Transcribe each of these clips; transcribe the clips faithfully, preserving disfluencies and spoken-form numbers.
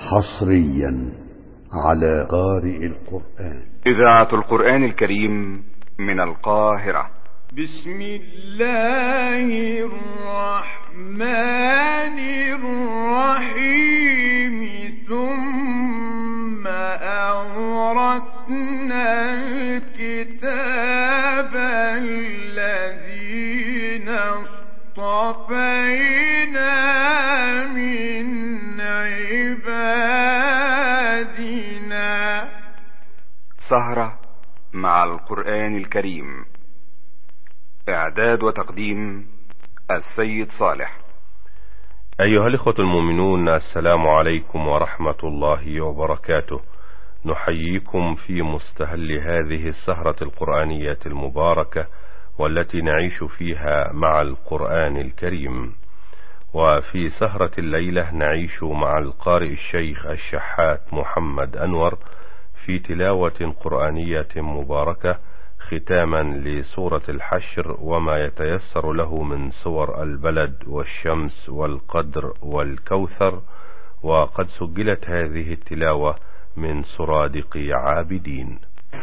حصريا على قارئ القرآن. إذاعة القرآن الكريم من القاهرة. بسم الله الرحمن الرحيم. ثم أورثنا الكتاب الذين اصطفينا من عبادنا. سهرة مع القرآن الكريم. إعداد وتقديم السيد صالح. أيها الإخوة المؤمنون، السلام عليكم ورحمة الله وبركاته. نحييكم في مستهل هذه السهرة القرآنية المباركة، والتي نعيش فيها مع القرآن الكريم. وفي سهرة الليلة نعيش مع القارئ الشيخ الشحات محمد أنور في تلاوة قرآنية مباركة، ختاما لسورة الحشر وما يتيسر له من سور البلد والشمس والقدر والكوثر. وقد سجلت هذه التلاوة من سرادق عابدين.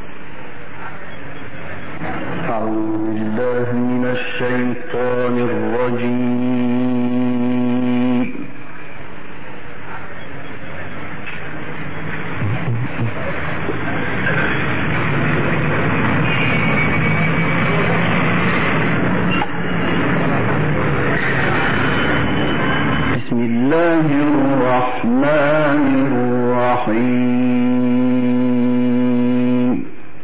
أعوذ بالله من الشيطان الرجيم. بسم الله الرحمن الرحيم.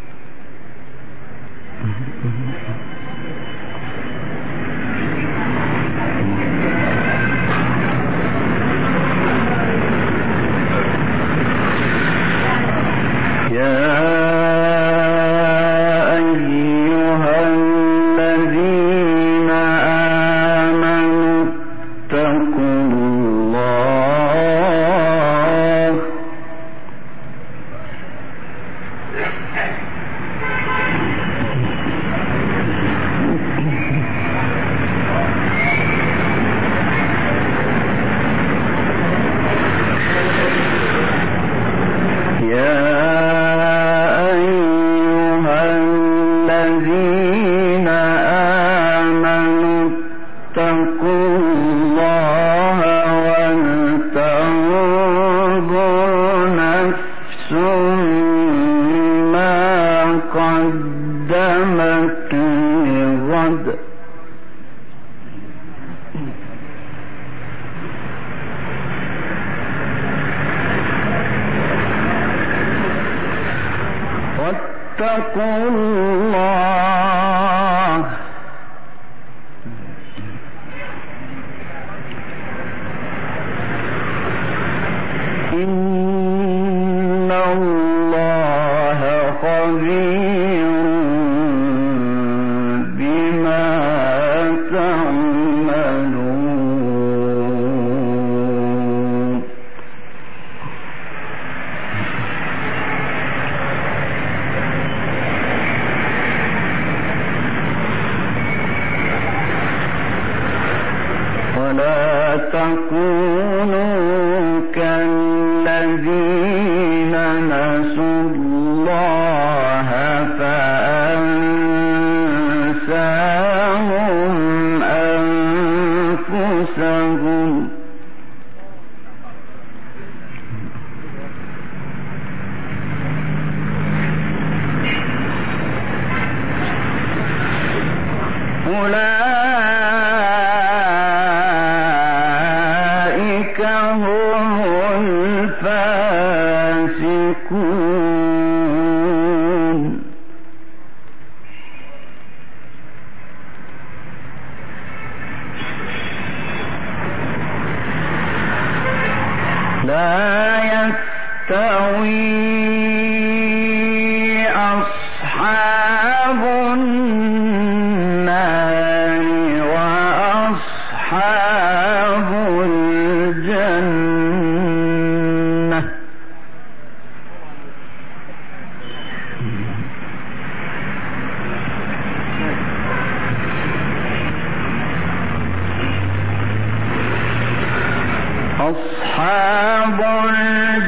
واتقوا الله إن الله خبير بما تعملون. ولا تكونوا كالذين نسوا الله فأنساهم أنفسهم. أولئك هم الفاسقون. لا يستوي أصحاب النار وأصحاب الجنة. أصحاب الجنة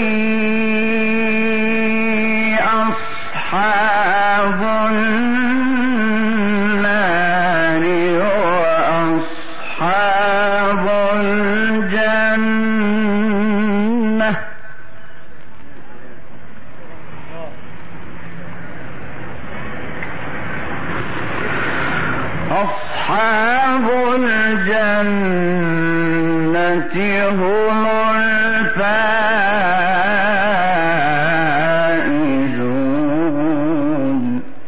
أصحاب النار وأصحاب الجنة. أصحاب الجنة هم الفائزون.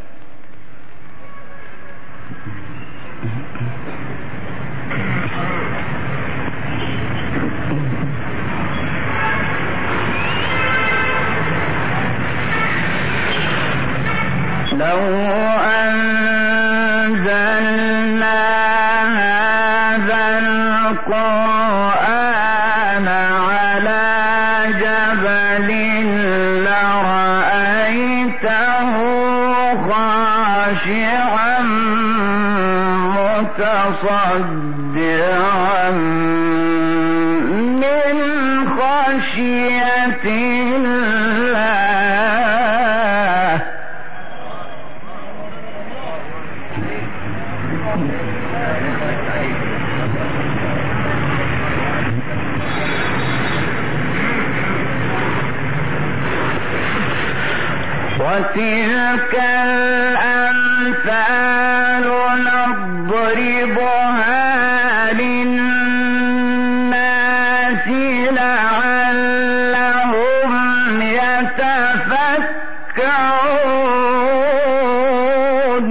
لو أنزلنا هذا القرآن على جبل لرأيته خاشعا متصدعا من خشية الله. وتلك الأمثال نضربها للناس لعلهم يتفكرون.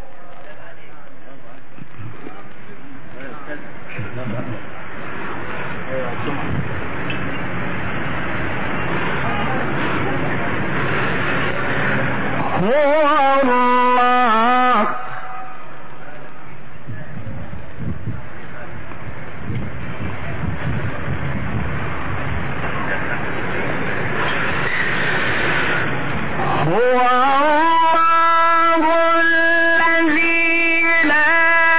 هو الله هو الله الذي لا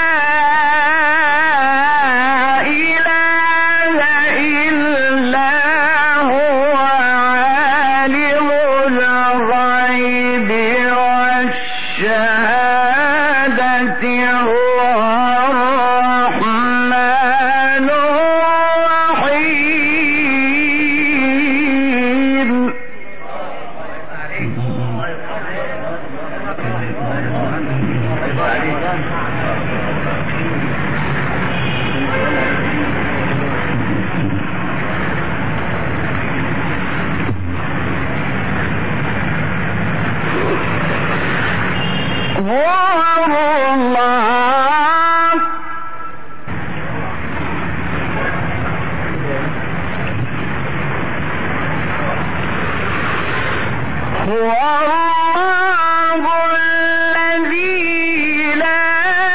إله إلا هو عالم الغيب والشهادة هو الرحمن الرحيم. هو الله هو الله الذي لا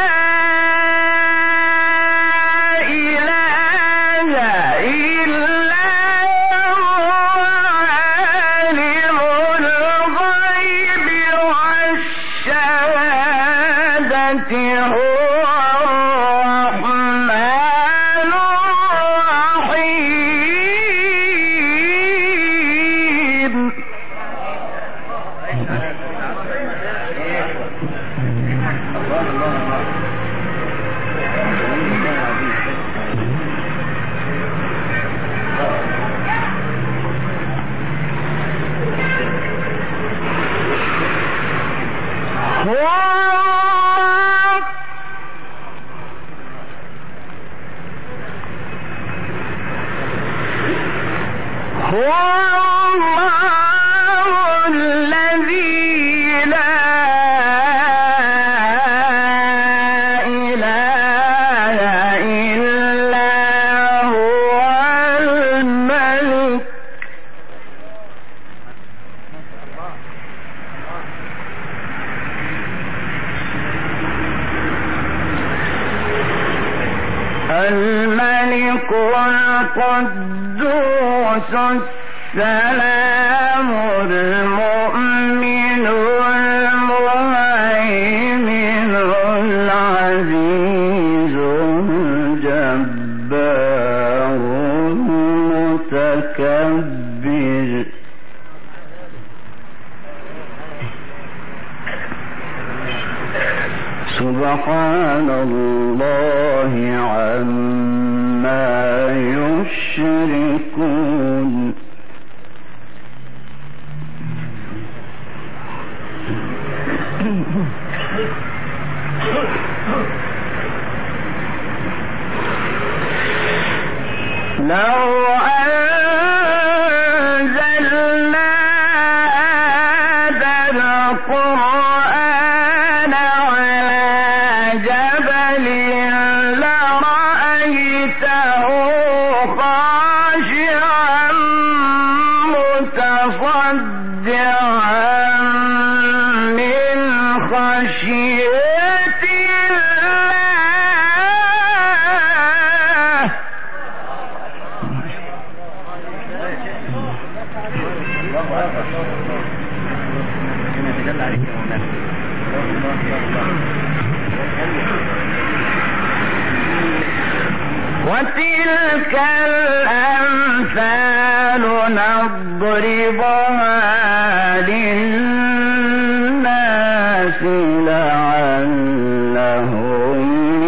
إله إلا هو عالم الغيب والشهادة هو الرحمن الرحيم. هو هو الله الذي لا إله إلا هو الملك الملك القدوس السلام المؤمن المهيمن العزيز الجبار المتكبر سبحان الله عما يشركون لو أنزلنا هذا القرآن على جبل لرأيته خاشعا متصدعا من خشية الله. وتلك الأمثال نضربها للناس لعلهم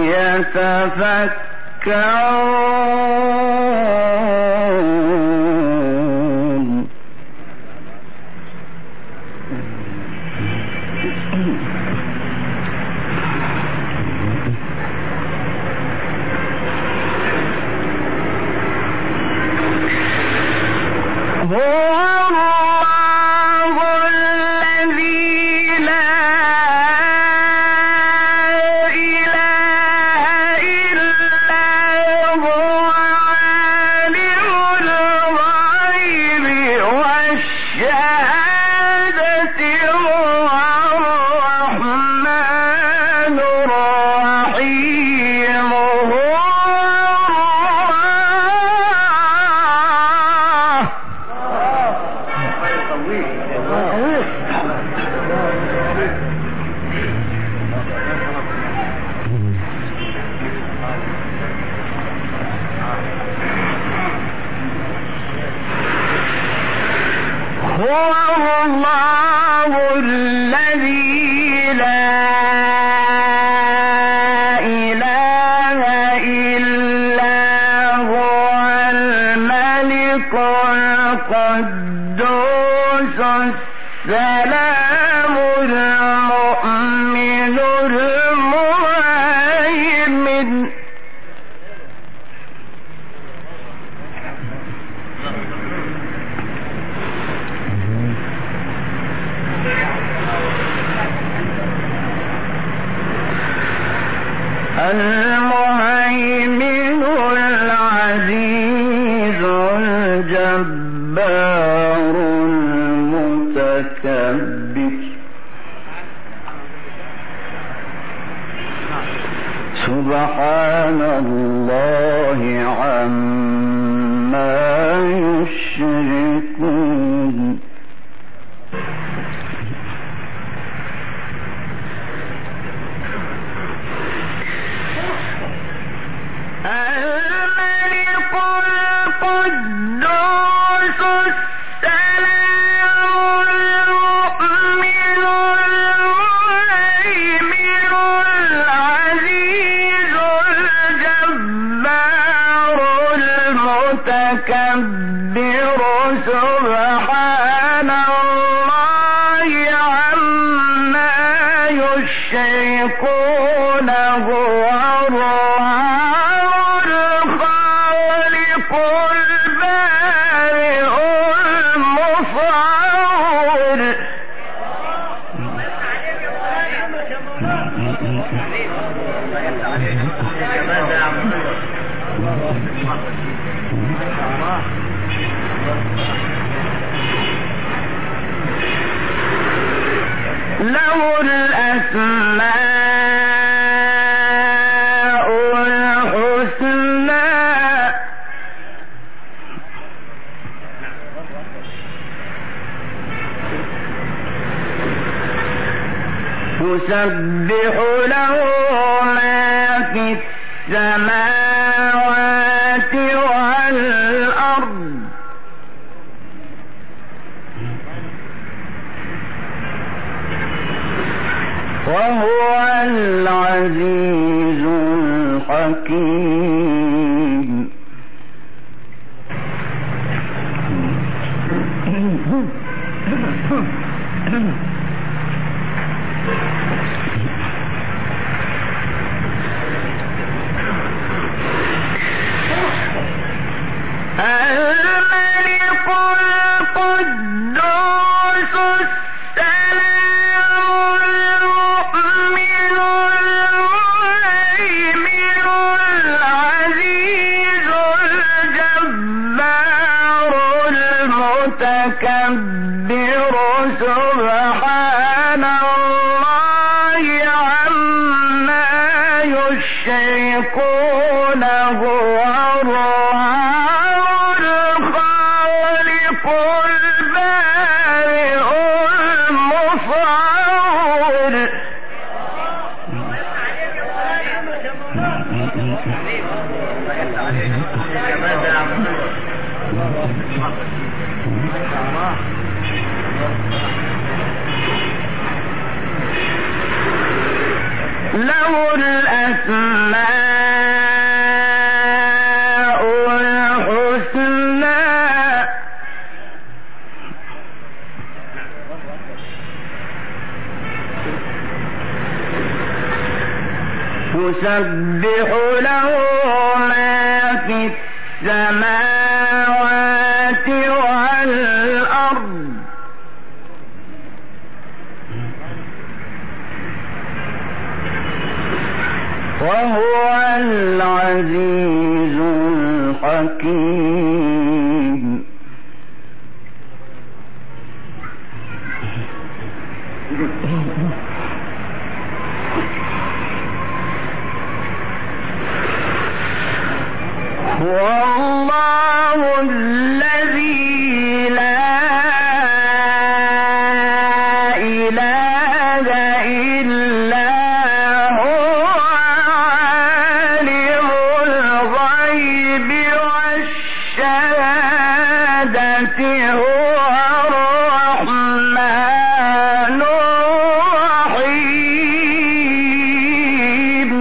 يتفكرون. هو الله الذي لا إله إلا هو عالم الغيب والشهادة هو الرحمن الرحيم. هو هو الله الذي لا إله إلا هو الملك القدوس السلام المؤمن المهيمن. المهيمن العزيز الجبار المتكبر. سبحان الله عما يشركون. الملك القدوس السلام المؤمن المهيمن العزيز الجبار المتكبر. سبحان الله عما يشركون. هو له الأسماء الحسنى. يسبح له ما في السماوات والأرض وهو العزيز الملك القدوس السلام المؤمن المهيمن العزيز الجبار المتكبر سبحان الله عما يشركون هو له الأسماء الحسنى يسبح له ما في السماوات والأرض وهو العزيز الحكيم. هو الله الذي لا إله إلا هو عالم الغيب والشهادة هو الرحمن الرحيم.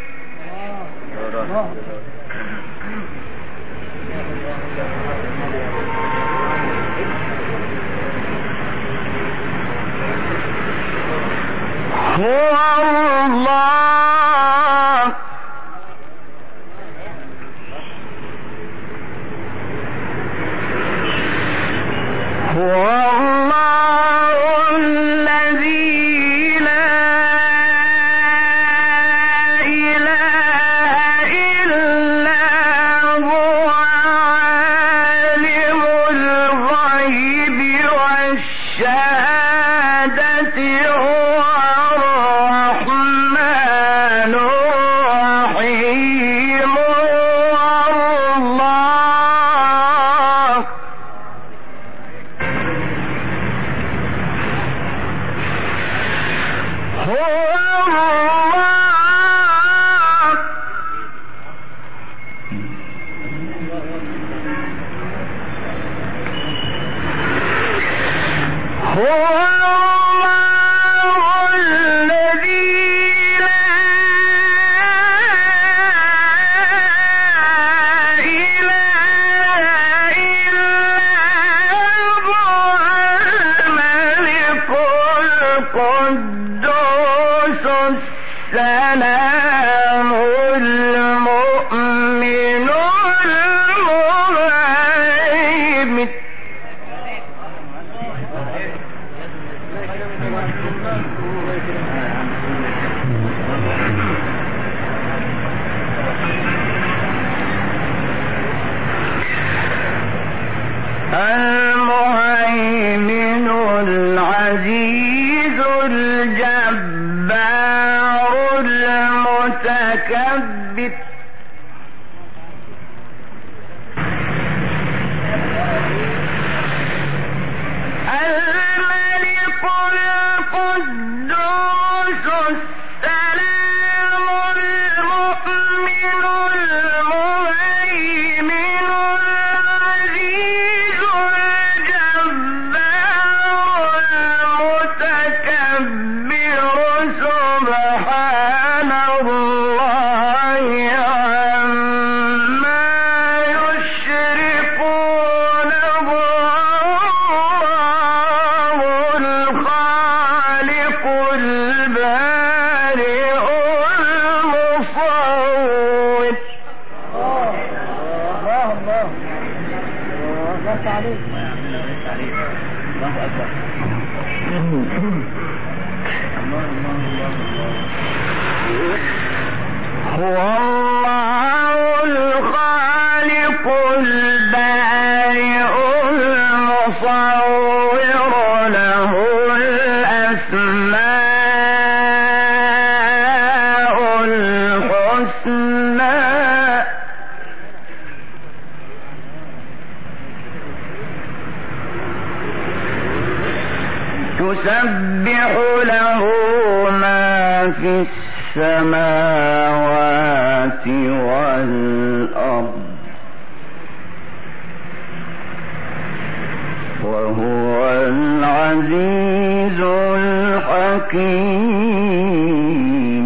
هو الله هو الله الذي لا إله إلا هو عالم الغيب والشهادة هو الرحمن الرحيم. الله هو الله هو الله الذي لا إله إلا هو الملك القدوس السلام المؤمن المهيمن المهيمن العزيز الجبار المتكبر الملك القدوس السلام المؤمن المهيمن العزيز الجبار المتكبر سبحان الله عما يشركون هو هو الله الخالق البارئ المصور له الأسماء الحسنى تسبح له ما في السماوات والأرض وهو العزيز الحكيم.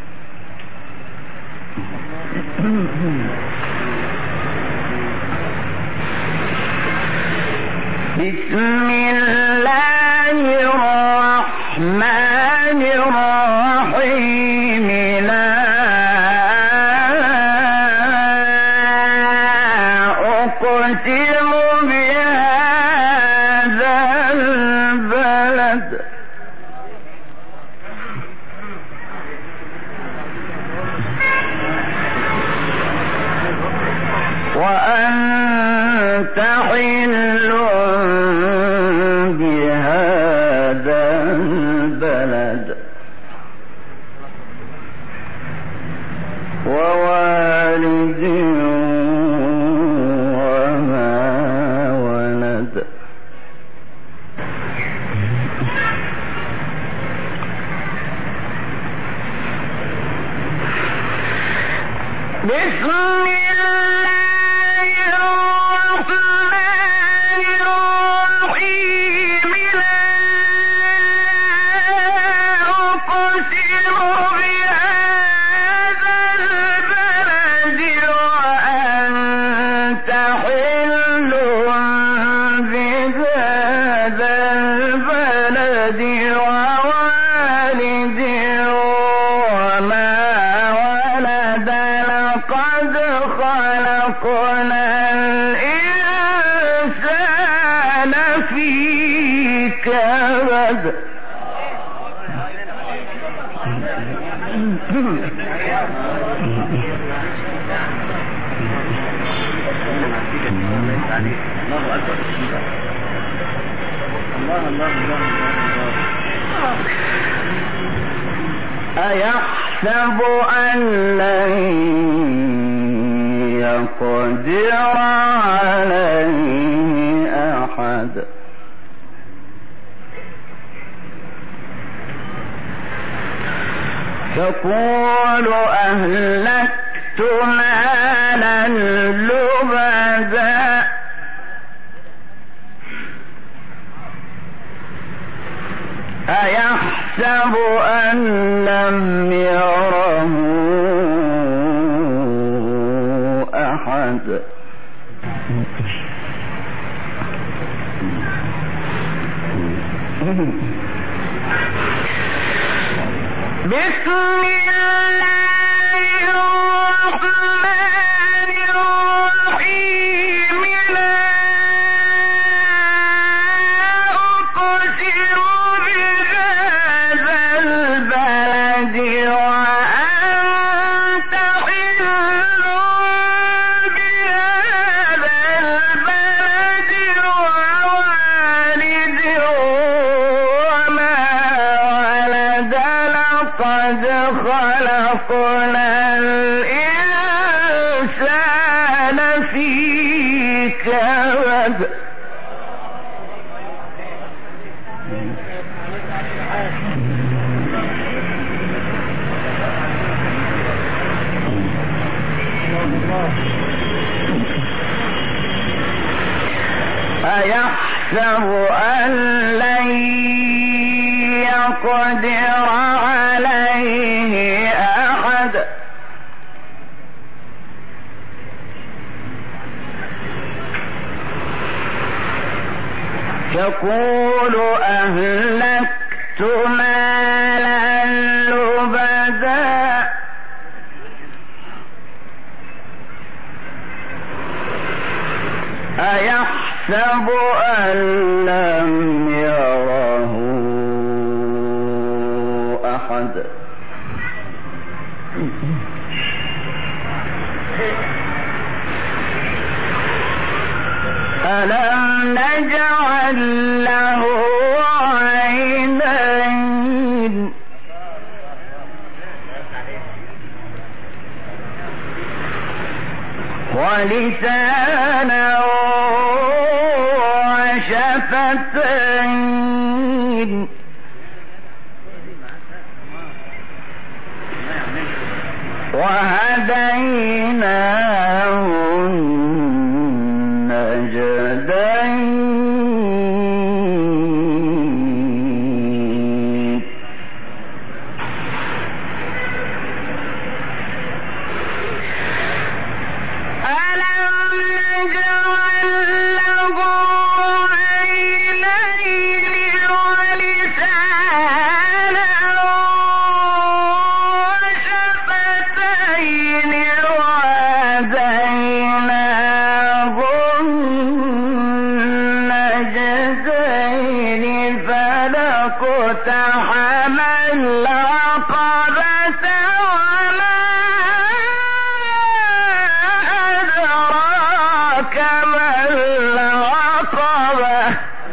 بسم الله الرحمن الرحيم. لا أقسم بهذا البلد وأنت حل بهذا البلد ووالد وما ولد. بسم الله الرحمن الرحيم. لا أقسم بهذا البلد وأنت حل بهذا البلد ووالد وما ولد. لقد خلقنا الإنسان في كبد. أيحسب أن لن يقدر عليه أحد. يقول أهلكت مالا لبدا أيحسب أن لم يره أحد. بسم الله الرحمن الرحيم. لا أقسم بهذا البلد وأنت حل بهذا البلد ووالد وما ولد. لقد خلقنا الإنسان في كبد. أيحسب أن لن يقدر عليه أحد. يقول أهلكت مالا لبدا أيحسب أن لم يره ولسانا وشفتين وهديناه النجدين. ألم نجعل له عينين ولسانا وشفتين وهديناه النجدين فلاقتحم العقبة وما أدراك ما العقبة.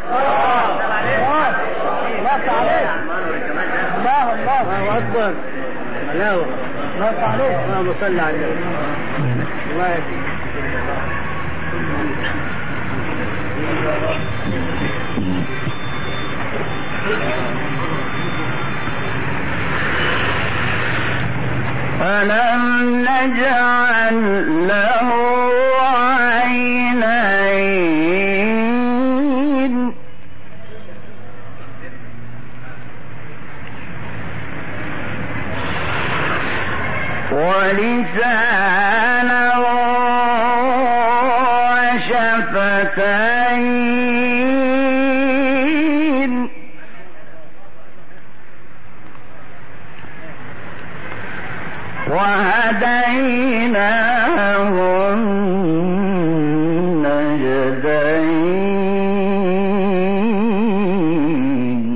الله الله أكبر. الله الله عليك. اللهم صل على النبي. الله يسلمك. ألم نجعل له عينين ولسانا وشفتين وهديناه النجدين.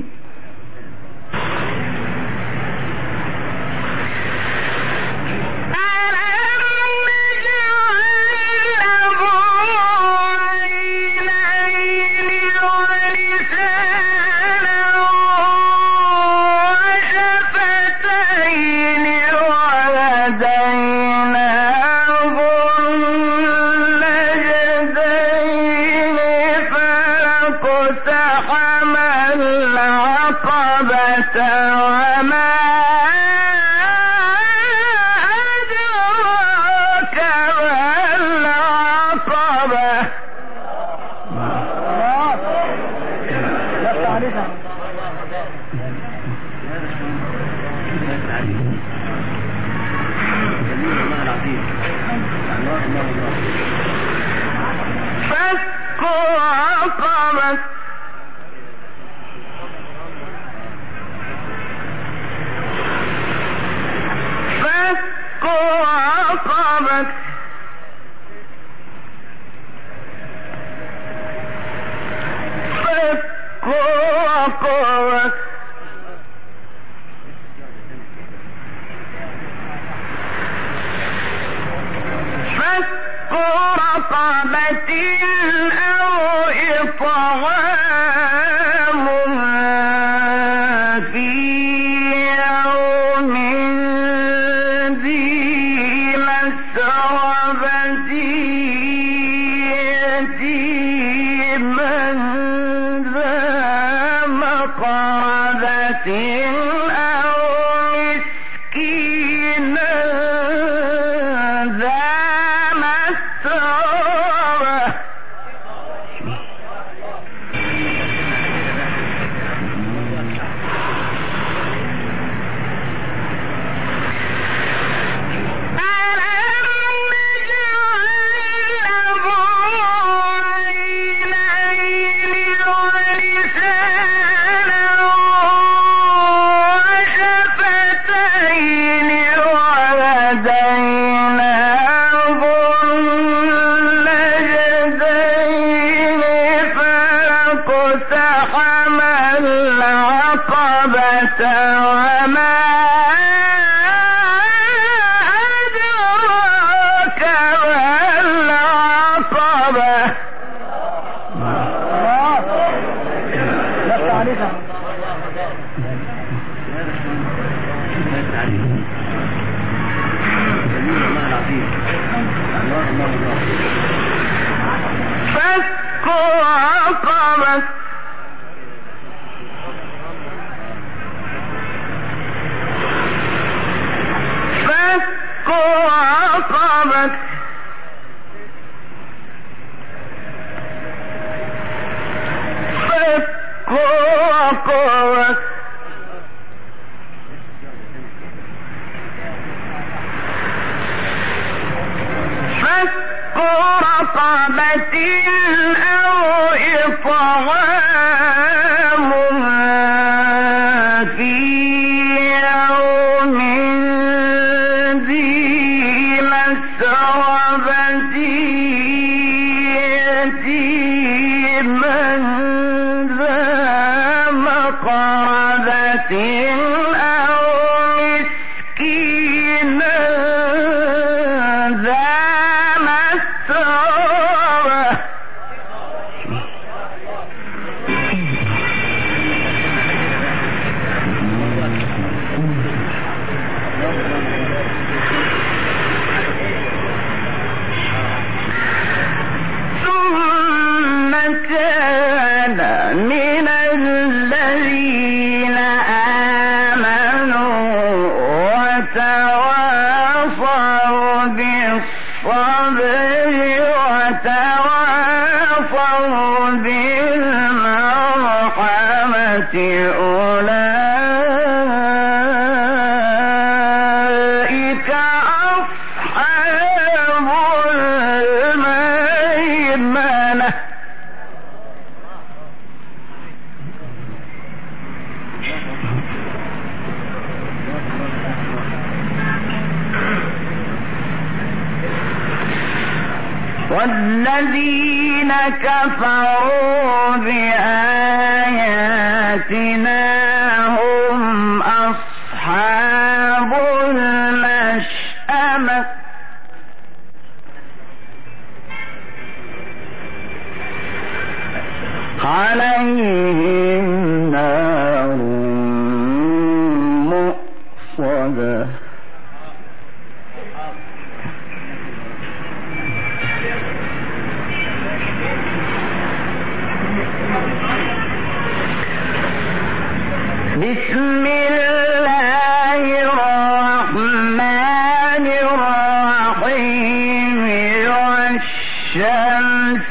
وما أدراك ما العقبة. فك رقبة رقبة فك رقبة فك رقبة أو إطعام في يوم ذي مسربة يتيما ذا مقربة أو مسكينا ذا مسربة. وما أدراك ما العقبة. الله رقبة فك رقبة أو إطعام في يوم ذي مسربة يتيما ذا مقربة أو مسكينا ذا مسربة ثم كان من الذين آمنوا وتواصوا بالصبر وتواصوا بالمرحمة أولئك أصحاب الميمنة والذين كفروا بآياتنا هم أصحاب المشأمة عليهم نار مؤصدة بسم الله الرحمن الرحيم والشمس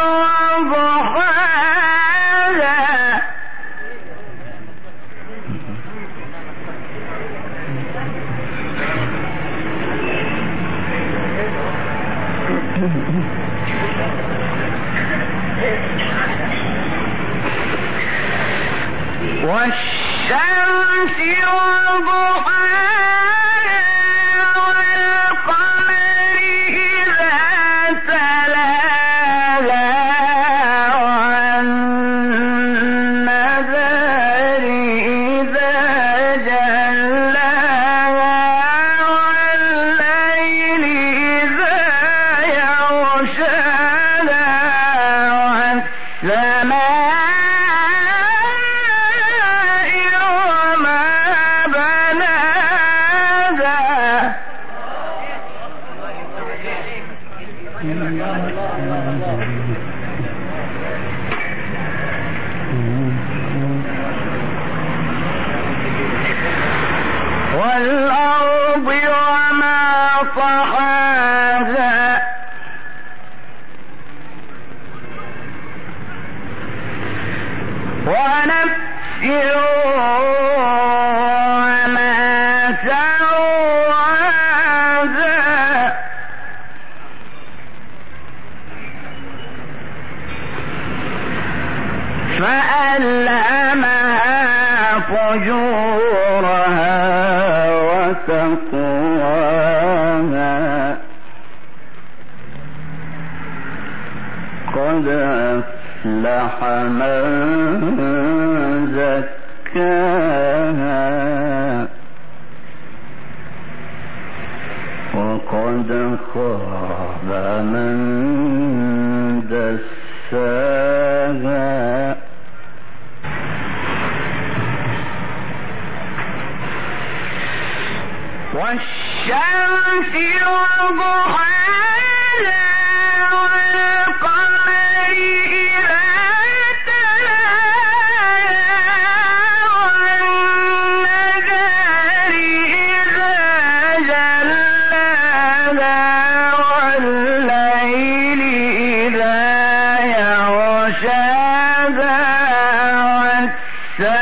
وضحاها والشمس وضحاها والقمر إذا تلاها والنهار إذا جلاها والليل إذا يغشاها والسماء والأرض وما طحاها ونفس وما سواها فألهمها فجورها وتقواها قد أفلح من زكاها وقد خاب من دساها والشمس وضحاها والقمر إذا تلاها والنهار إذا جلاها والليل إذا يغشاها والسماء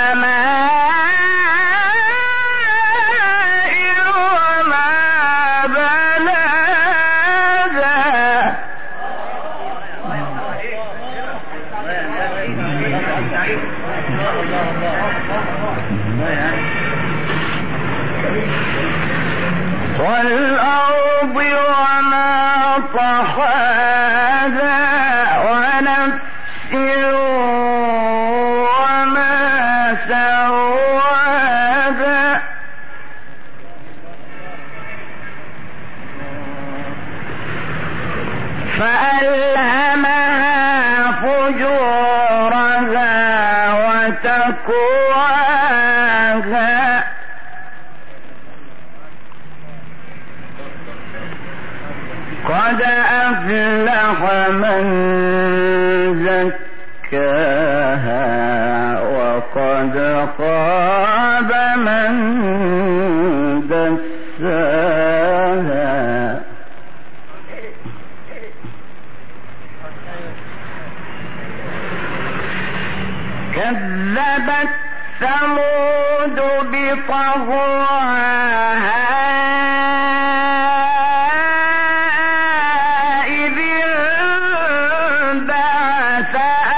والأرض وما طحاها ونفس وما سواها فألهمها فجورها وتقواها قد أفلح من زكاها وقد خاب من دساها كذبت ثمود بطغواها إذ انبعث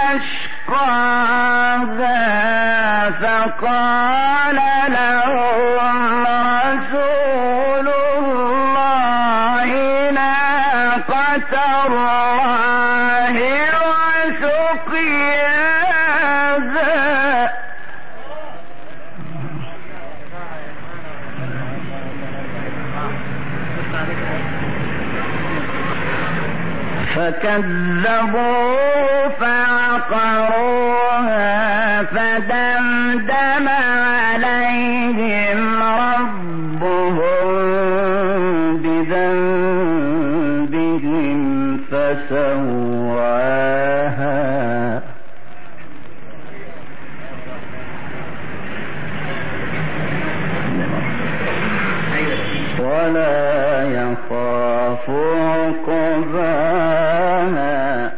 أشقاها فقال لهم رسول الله ناقة الله وسقياها فكذبوا فعقروها فدمدم عليهم ربهم بذنبهم فسواها ولا يخاف عقباها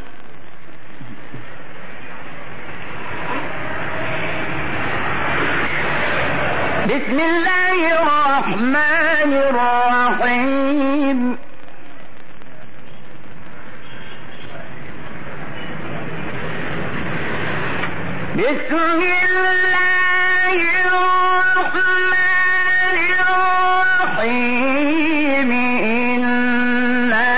بسم الله الرحمن الرحيم بسم الله الرحمن الرحيم إنا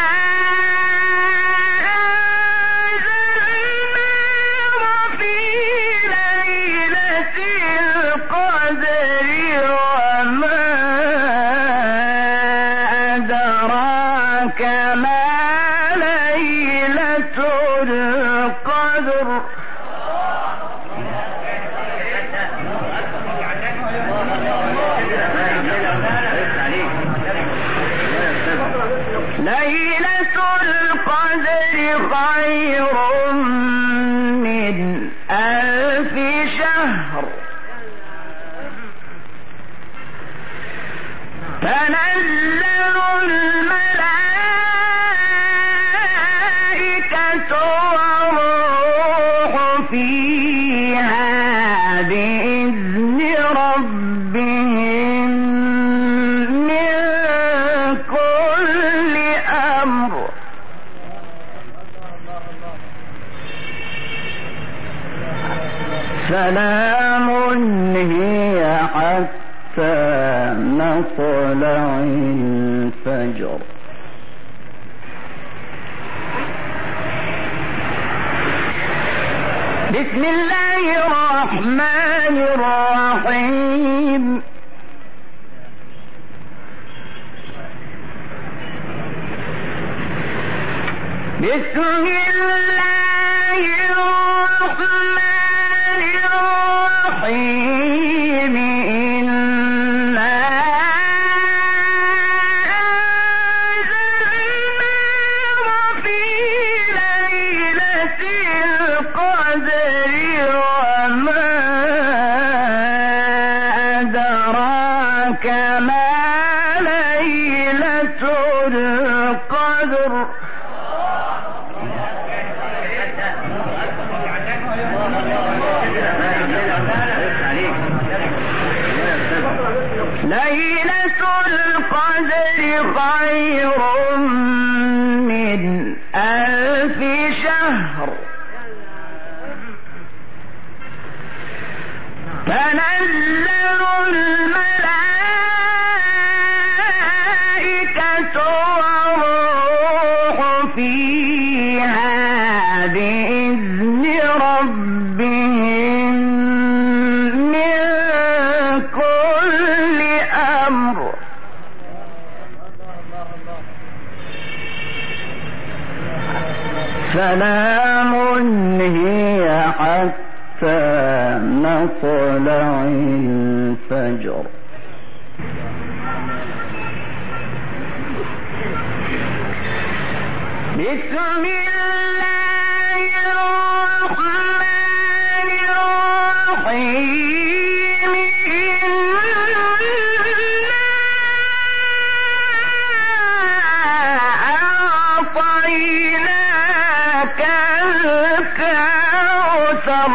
أنزلناه في ليلة القدر وما أدراك ما ليلة القدر ليلة القدر خير من ألف شهر تنزل الملائكة والروح فيها بإذن ربهم من كل أمر سلام هي حتى مطلع الفجر بسم الله الرحمن الرحيم بسم الله الرحمن الرحيم إنا أنزلناه في ليلة القدر وما أدراك ما ليلة القدر تنزل الملائكة والروح فيها بإذن ربهم من كل أمر سلام هي حتى مطلع الفجر. بسم الله الرحمن الرحيم. أعطيناك الكوثر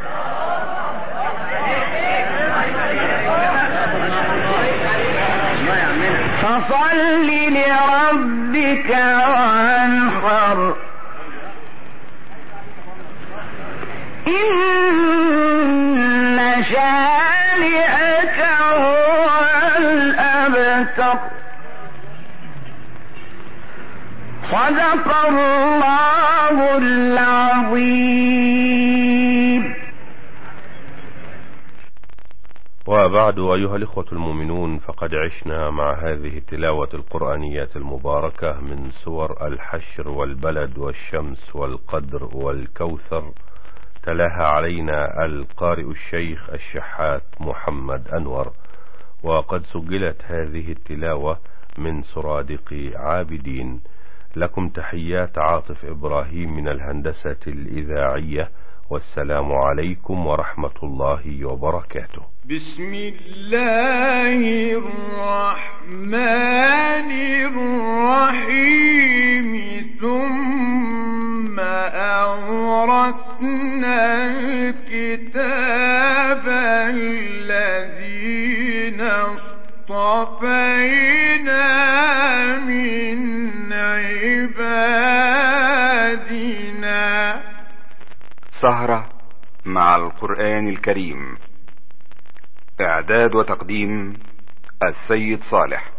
فصل لربك وانحر إن شانئك هو الأبتر. صدق الله العظيم. وبعد أيها الإخوة المؤمنون، فقد عشنا مع هذه التلاوة القرآنية المباركة من سور الحشر والبلد والشمس والقدر والكوثر، تلاها علينا القارئ الشيخ الشحات محمد أنور، وقد سجلت هذه التلاوة من سرادق عابدين. لكم تحيات عاطف إبراهيم من الهندسة الإذاعية، والسلام عليكم ورحمة الله وبركاته. بسم الله الرحمن الرحيم. ثم أورثنا الكتاب الذين اصطفينا من عبادنا. سهرة مع القرآن الكريم. إعداد وتقديم السيد صالح.